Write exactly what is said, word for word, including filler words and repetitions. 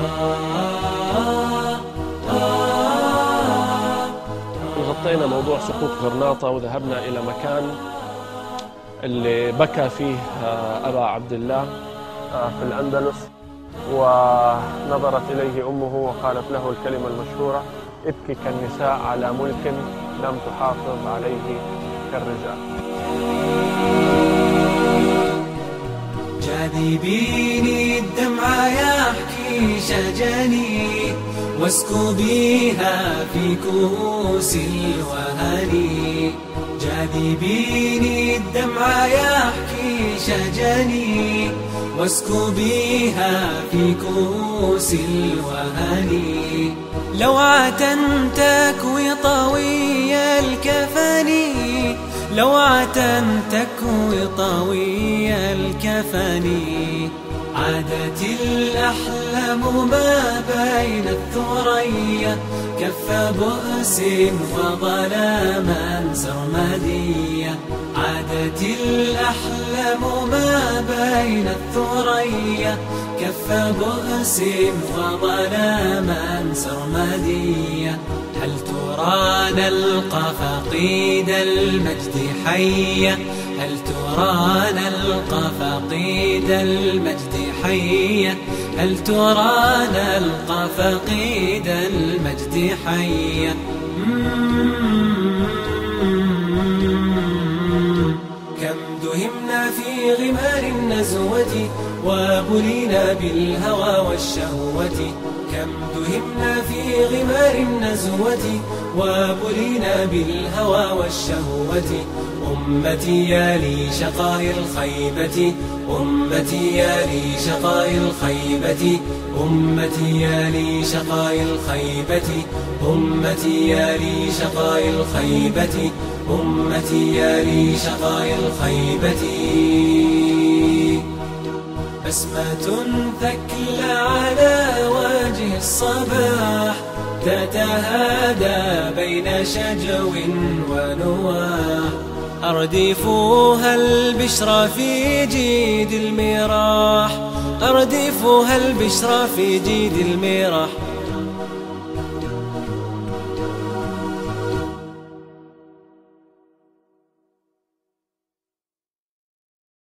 غطينا موضوع سقوط غرناطة وذهبنا إلى مكان اللي بكى فيه أبا عبد الله في الأندلس، ونظرت إليه أمه وقالت له الكلمة المشهورة: ابكي كالنساء على ملك لم تحافظ عليه كالرجال. جاذبيني الدمع يحكي شجني واسكبيها في كؤوس الوهن. جاذبيني الدمع يحكي شجني واسكبيها في كؤوس الوهن. لوعة تكوي طوي الكفن، لوعة تكوي طوي الكفن. عادت الأحلام ما بين الثريا كف بؤس وظلاما سرمديا. عادت الأحلام ما بين الثريا كف بؤس وظلاما سرمديا. هل ترى نلقى فقيد المجد حيا؟ هل ترى نلقى فقيد المجد حيا؟ هل ترى نلقى فقيد المجد حيا؟ كم دهمنا في غمار النزوة وبلينا بالهوى والشهوة. كم دهمنا في غمار النزوة وبلينا بالهوى والشهوة. أمتي يا لي شقاء الخيبة، أمتي يا لي شقاء الخيبة. أمتي يا لي شقاء الخيبة، أمتي يا لي شقاء الخيبة. أمتي يا لي شقاء الخيبة. بسمة ثكلى على وجه الصباح تتهادى بين شجو ونواح. أردفها البشرى في جيد المراح، أردفها البشرى في جيد المراح.